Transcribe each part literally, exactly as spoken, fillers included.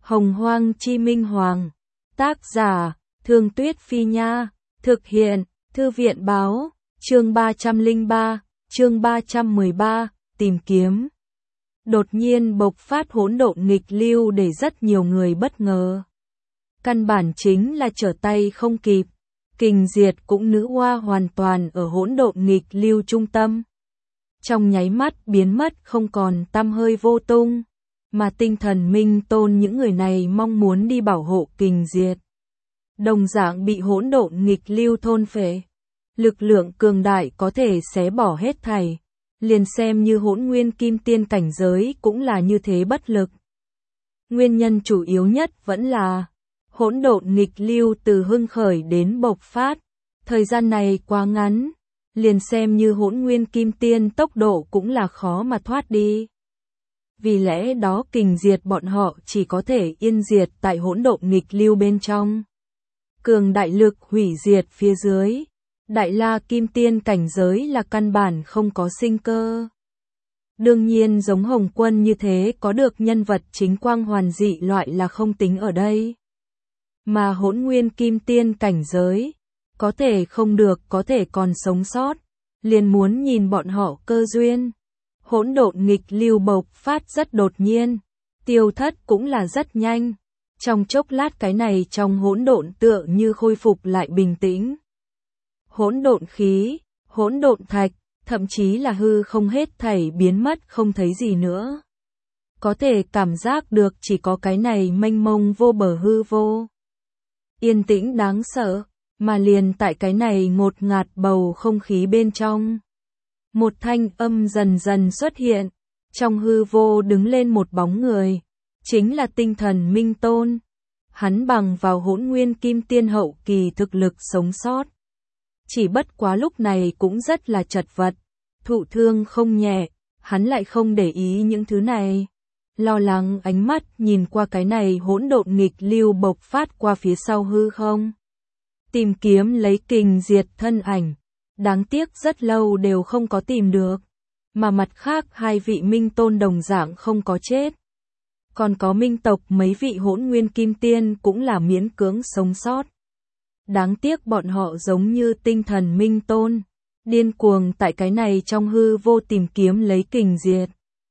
Hồng Hoang Chi Minh Hoàng. Tác giả, Thương Tuyết Phi Nha. Thực hiện, Thư viện Báo. Chương ba trăm lẻ ba, chương ba trăm mười ba, tìm kiếm. Đột nhiên bộc phát hỗn độn nghịch lưu để rất nhiều người bất ngờ. Căn bản chính là trở tay không kịp. Kình Diệt cũng nữ oa hoàn toàn ở hỗn độn nghịch lưu trung tâm. Trong nháy mắt biến mất không còn tăm hơi vô tung, mà tinh thần Minh Tôn những người này mong muốn đi bảo hộ Kình Diệt. Đồng dạng bị hỗn độn nghịch lưu thôn phệ. Lực lượng cường đại có thể xé bỏ hết thảy, liền xem như hỗn nguyên kim tiên cảnh giới cũng là như thế bất lực. Nguyên nhân chủ yếu nhất vẫn là hỗn độn nghịch lưu từ hưng khởi đến bộc phát, thời gian này quá ngắn, liền xem như hỗn nguyên kim tiên tốc độ cũng là khó mà thoát đi. Vì lẽ đó Kình Diệt bọn họ chỉ có thể yên diệt tại hỗn độn nghịch lưu bên trong. Cường đại lực hủy diệt phía dưới, Đại La Kim Tiên cảnh giới là căn bản không có sinh cơ. Đương nhiên giống Hồng Quân như thế có được nhân vật chính quang hoàn dị loại là không tính ở đây. Mà hỗn nguyên kim tiên cảnh giới, có thể không được có thể còn sống sót, liền muốn nhìn bọn họ cơ duyên. Hỗn độn nghịch lưu bộc phát rất đột nhiên, tiêu thất cũng là rất nhanh. Trong chốc lát cái này trong hỗn độn tựa như khôi phục lại bình tĩnh. Hỗn độn khí, hỗn độn thạch, thậm chí là hư không hết thảy biến mất không thấy gì nữa. Có thể cảm giác được chỉ có cái này mênh mông vô bờ hư vô. Yên tĩnh đáng sợ, mà liền tại cái này ngột ngạt bầu không khí bên trong. Một thanh âm dần dần xuất hiện, trong hư vô đứng lên một bóng người, chính là tinh thần Minh Tôn. Hắn bằng vào hỗn nguyên kim tiên hậu kỳ thực lực sống sót. Chỉ bất quá lúc này cũng rất là chật vật, thụ thương không nhẹ, hắn lại không để ý những thứ này. Lo lắng ánh mắt nhìn qua cái này hỗn độn nghịch lưu bộc phát qua phía sau hư không. Tìm kiếm lấy Kình Diệt thân ảnh, đáng tiếc rất lâu đều không có tìm được. Mà mặt khác hai vị Minh Tôn đồng dạng không có chết. Còn có Minh tộc mấy vị hỗn nguyên kim tiên cũng là miễn cưỡng sống sót. Đáng tiếc bọn họ giống như tinh thần Minh Tôn, điên cuồng tại cái này trong hư vô tìm kiếm lấy Kình Diệt.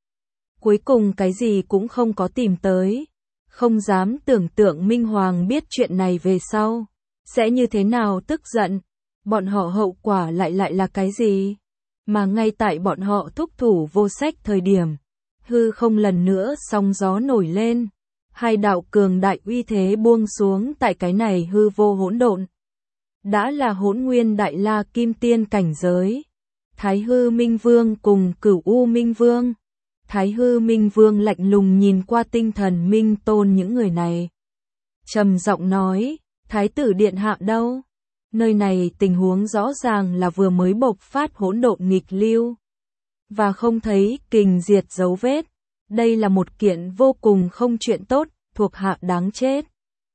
Cuối cùng cái gì cũng không có tìm tới, không dám tưởng tượng Minh Hoàng biết chuyện này về sau, sẽ như thế nào tức giận, bọn họ hậu quả lại lại là cái gì, mà ngay tại bọn họ thúc thủ vô sách thời điểm, hư không lần nữa sóng gió nổi lên. Hai đạo cường đại uy thế buông xuống tại cái này hư vô hỗn độn. Đã là hỗn nguyên Đại La Kim Tiên cảnh giới. Thái Hư Minh Vương cùng Cửu U Minh Vương. Thái Hư Minh Vương lạnh lùng nhìn qua tinh thần Minh Tôn những người này. Trầm giọng nói, Thái tử điện hạ đâu? Nơi này tình huống rõ ràng là vừa mới bộc phát hỗn độn nghịch lưu. Và không thấy Kình Diệt dấu vết. Đây là một kiện vô cùng không chuyện tốt, thuộc hạ đáng chết.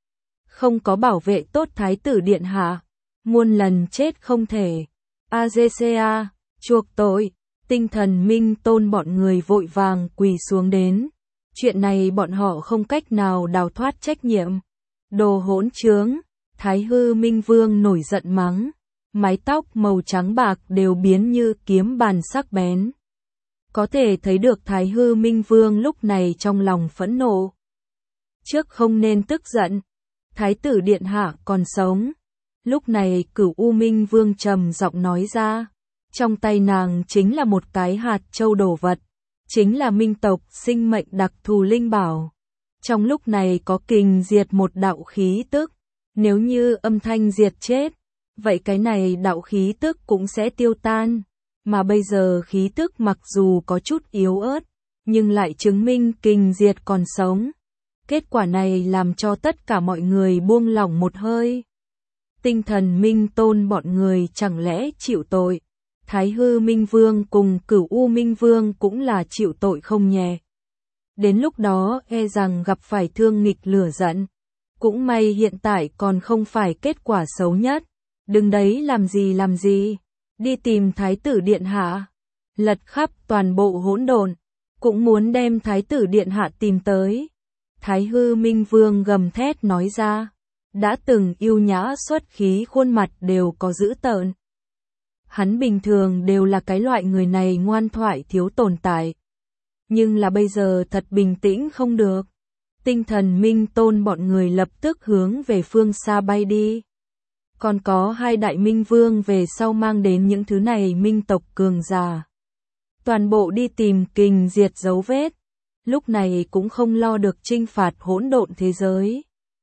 Không có bảo vệ tốt Thái tử điện hạ, muôn lần chết không thể. a giê xê a, chuộc tội, tinh thần Minh Tôn bọn người vội vàng quỳ xuống đến. Chuyện này bọn họ không cách nào đào thoát trách nhiệm. Đồ hỗn trướng, Thái Hư Minh Vương nổi giận mắng, mái tóc màu trắng bạc đều biến như kiếm bàn sắc bén. Có thể thấy được Thái Hư Minh Vương lúc này trong lòng phẫn nộ. Trước không nên tức giận, Thái tử điện hạ còn sống. Lúc này Cửu U Minh Vương trầm giọng nói ra, trong tay nàng chính là một cái hạt châu đồ vật, chính là Minh tộc sinh mệnh đặc thù linh bảo. Trong lúc này có Kình Diệt một đạo khí tức, nếu như âm thanh diệt chết, vậy cái này đạo khí tức cũng sẽ tiêu tan. Mà bây giờ khí tức mặc dù có chút yếu ớt, nhưng lại chứng minh Kình Diệt còn sống. Kết quả này làm cho tất cả mọi người buông lỏng một hơi. Tinh thần Minh Tôn bọn người chẳng lẽ chịu tội. Thái Hư Minh Vương cùng Cửu U Minh Vương cũng là chịu tội không nhẹ. Đến lúc đó e rằng gặp phải thương nghịch lửa giận. Cũng may hiện tại còn không phải kết quả xấu nhất. Đừng đấy làm gì làm gì. Đi tìm Thái tử điện hạ, lật khắp toàn bộ hỗn độn, cũng muốn đem Thái tử điện hạ tìm tới. Thái Hư Minh Vương gầm thét nói ra, đã từng yêu nhã xuất khí khuôn mặt đều có dữ tợn. Hắn bình thường đều là cái loại người này ngoan thoại thiếu tồn tại. Nhưng là bây giờ thật bình tĩnh không được. Tinh thần Minh Tôn bọn người lập tức hướng về phương xa bay đi. Còn có hai đại Minh Vương về sau mang đến những thứ này Minh tộc cường giả. Toàn bộ đi tìm Kình Diệt dấu vết. Lúc này cũng không lo được trinh phạt hỗn độn thế giới.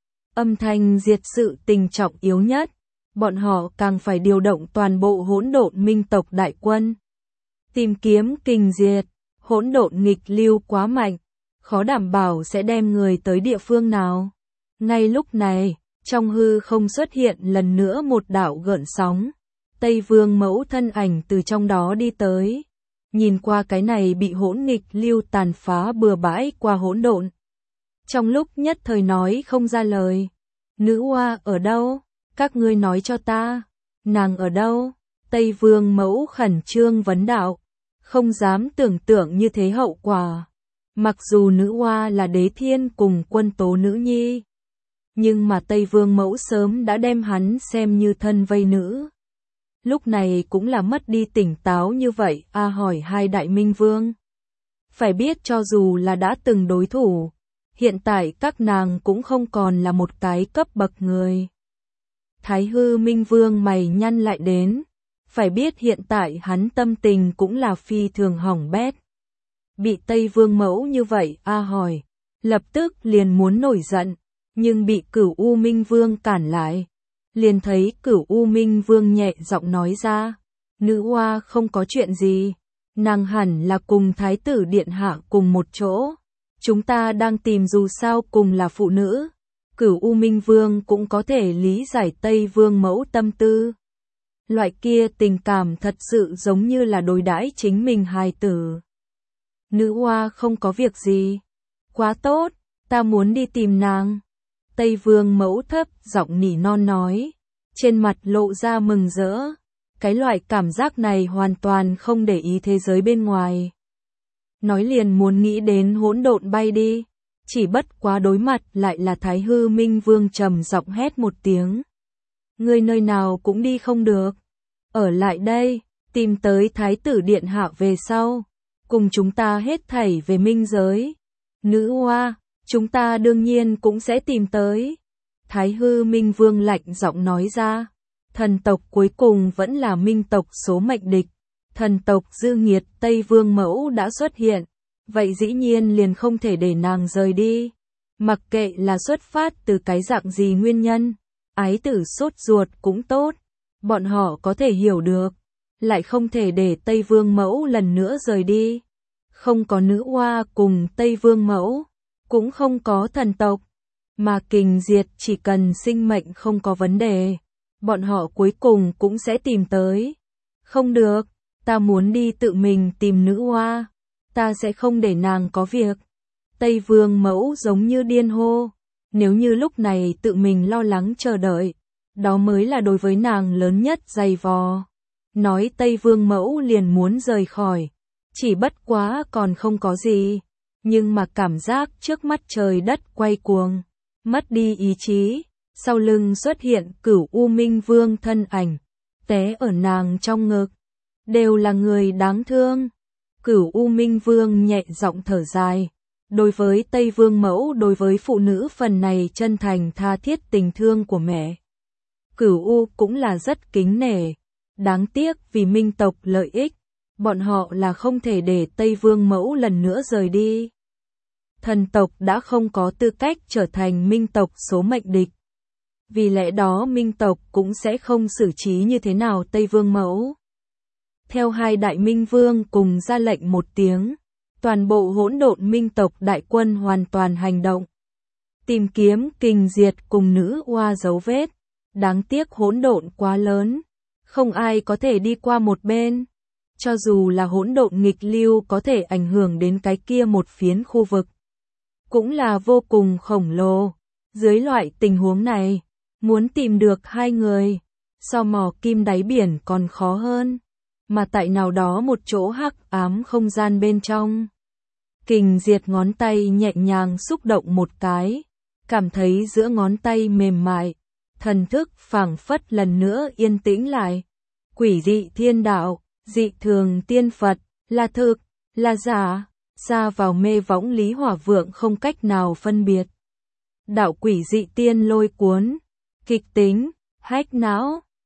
Âm thanh diệt sự tình trọng yếu nhất. Bọn họ càng phải điều động toàn bộ hỗn độn Minh tộc đại quân. Tìm kiếm Kình Diệt, hỗn độn nghịch lưu quá mạnh. Khó đảm bảo sẽ đem người tới địa phương nào. Ngay lúc này, trong hư không xuất hiện lần nữa một đạo gợn sóng. Tây Vương Mẫu thân ảnh từ trong đó đi tới. Nhìn qua cái này bị hỗn nghịch lưu tàn phá bừa bãi qua hỗn độn. Trong lúc nhất thời nói không ra lời. Nữ oa ở đâu? Các ngươi nói cho ta. Nàng ở đâu? Tây Vương Mẫu khẩn trương vấn đạo. Không dám tưởng tượng như thế hậu quả. Mặc dù nữ oa là đế thiên cùng quân tố nữ nhi. Nhưng mà Tây Vương Mẫu sớm đã đem hắn xem như thân vây nữ. Lúc này cũng là mất đi tỉnh táo như vậy, a hỏi hai đại Minh Vương. Phải biết cho dù là đã từng đối thủ, hiện tại các nàng cũng không còn là một cái cấp bậc người. Thái Hư Minh Vương mày nhăn lại đến, phải biết hiện tại hắn tâm tình cũng là phi thường hỏng bét. Bị Tây Vương Mẫu như vậy, a hỏi, lập tức liền muốn nổi giận, nhưng bị Cửu U Minh Vương cản lại. Liền thấy Cửu U Minh Vương nhẹ giọng nói ra, nữ oa không có chuyện gì, nàng hẳn là cùng Thái tử Điện Hạ cùng một chỗ. Chúng ta đang tìm dù sao cùng là phụ nữ. Cửu U Minh Vương cũng có thể lý giải Tây Vương Mẫu tâm tư. Loại kia tình cảm thật sự giống như là đối đãi chính mình hài tử. Nữ oa không có việc gì. Quá tốt, ta muốn đi tìm nàng. Tây Vương Mẫu thấp giọng nỉ non nói, trên mặt lộ ra mừng rỡ. Cái loại cảm giác này hoàn toàn không để ý thế giới bên ngoài. Nói liền muốn nghĩ đến hỗn độn bay đi, chỉ bất quá đối mặt lại là Thái Hư Minh Vương trầm giọng hét một tiếng. Ngươi nơi nào cũng đi không được, ở lại đây, tìm tới Thái tử Điện Hạ về sau, cùng chúng ta hết thảy về minh giới. Nữ oa, chúng ta đương nhiên cũng sẽ tìm tới. Thái Hư Minh Vương lạnh giọng nói ra, thần tộc cuối cùng vẫn là minh tộc số mệnh địch. Thần tộc dư nghiệt Tây Vương Mẫu đã xuất hiện, vậy dĩ nhiên liền không thể để nàng rời đi. Mặc kệ là xuất phát từ cái dạng gì nguyên nhân, ái tử sốt ruột cũng tốt, bọn họ có thể hiểu được, lại không thể để Tây Vương Mẫu lần nữa rời đi. Không có nữ oa cùng Tây Vương Mẫu, cũng không có thần tộc, mà Kình Diệt chỉ cần sinh mệnh không có vấn đề, bọn họ cuối cùng cũng sẽ tìm tới. Không được, ta muốn đi tự mình tìm nữ oa, ta sẽ không để nàng có việc. Tây Vương Mẫu giống như điên hô, nếu như lúc này tự mình lo lắng chờ đợi, đó mới là đối với nàng lớn nhất dày vò. Nói Tây Vương Mẫu liền muốn rời khỏi, chỉ bất quá còn không có gì, nhưng mà cảm giác trước mắt trời đất quay cuồng, mất đi ý chí, sau lưng xuất hiện Cửu U Minh Vương thân ảnh, té ở nàng trong ngực, đều là người đáng thương. Cửu U Minh Vương nhẹ giọng thở dài, đối với Tây Vương Mẫu, đối với phụ nữ phần này chân thành tha thiết tình thương của mẹ. Cửu U cũng là rất kính nể, đáng tiếc vì minh tộc lợi ích, bọn họ là không thể để Tây Vương Mẫu lần nữa rời đi. Thần tộc đã không có tư cách trở thành minh tộc số mệnh địch. Vì lẽ đó minh tộc cũng sẽ không xử trí như thế nào Tây Vương Mẫu. Theo hai đại minh vương cùng ra lệnh một tiếng, toàn bộ hỗn độn minh tộc đại quân hoàn toàn hành động. Tìm kiếm Kình Diệt cùng nữ oa dấu vết. Đáng tiếc hỗn độn quá lớn, không ai có thể đi qua một bên. Cho dù là hỗn độn nghịch lưu có thể ảnh hưởng đến cái kia một phiến khu vực, cũng là vô cùng khổng lồ. Dưới loại tình huống này, muốn tìm được hai người, so mò kim đáy biển còn khó hơn. Mà tại nào đó một chỗ hắc ám không gian bên trong, Kình Diệt ngón tay nhẹ nhàng xúc động một cái, cảm thấy giữa ngón tay mềm mại, thần thức phảng phất lần nữa yên tĩnh lại. Quỷ dị thiên đạo, dị thường tiên Phật, là thực, là giả, xa vào mê võng Lý Hỏa Vượng không cách nào phân biệt. Đạo quỷ dị tiên lôi cuốn, kịch tính, hách não,